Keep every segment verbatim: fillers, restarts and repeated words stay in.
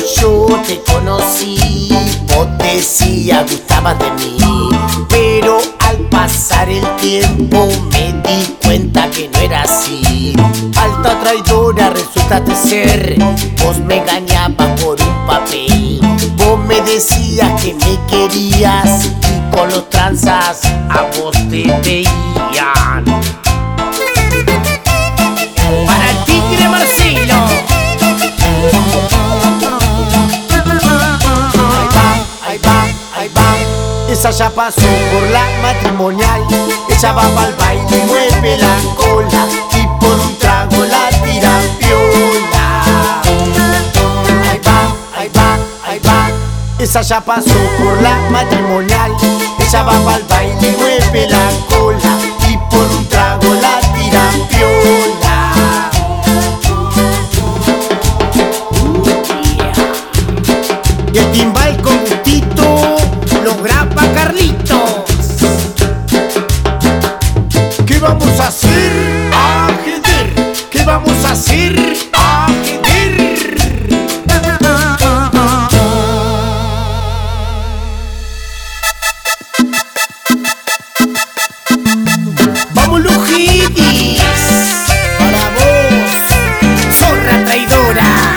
yo te conocí, vos decías gustabas de mí, pero al pasar el tiempo me di cuenta que no era así. Alta traidora resultaste ser, vos me engañabas por un papel. Vos me decías que me querías y con los tranzas a vos te veían. Para el tigre Marcelo. Ahí va, ahí va. Esa ya pasó por la matrimonial. Ella va pa'l baile y mueve la cola, y por un trago la tira piola. Ahí va, ahí va, ahí va. Esa ya pasó por la matrimonial. Ella va pa'l baile y mueve la cola, y por un trago la tira piola. Y el timbal con gustito lo graba Carlitos. ¿Qué vamos a hacer? A jeder. ¿Qué vamos a hacer? A jeder. ¡Vamos, Lujidis! Para vos, zorra traidora.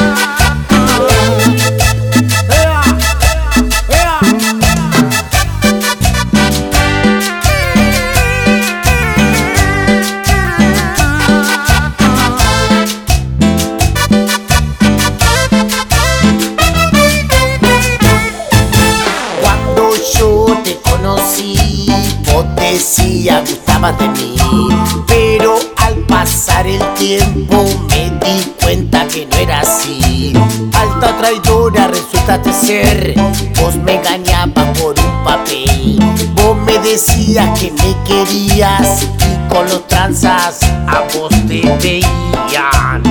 Vos decías gustabas de mí, pero al pasar el tiempo me di cuenta que no era así. Alta traidora resultaste ser, vos me engañabas por un papel. Vos me decías que me querías y con los tranzas a vos te veían.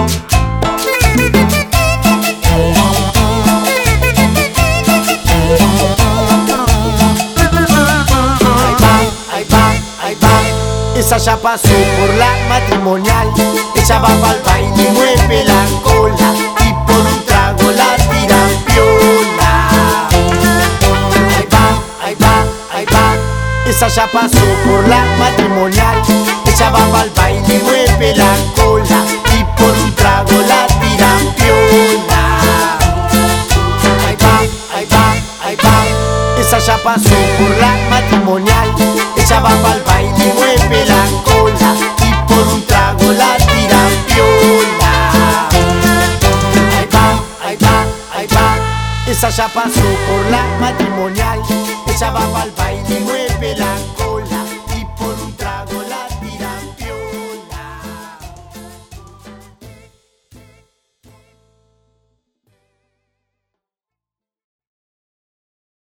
Esa ya pasó por la matrimonial. Ella va pa'l baile y mueve la cola, y por un trago la tira piola. Ahí va, ahí va, ahí va. Esa ya pasó por la matrimonial. Ella va pa'l baile y mueve la cola, y por un trago la tira piola. Ahí va, ahí va, ahí va. Esa ya pasó por la matrimonial. Ella va pa'l baile y mueve la cola, y por un trago la tira piola. Ahí va, ahí va, ahí va. Esa ya pasó por la matrimonial. Ella va pa'l baile.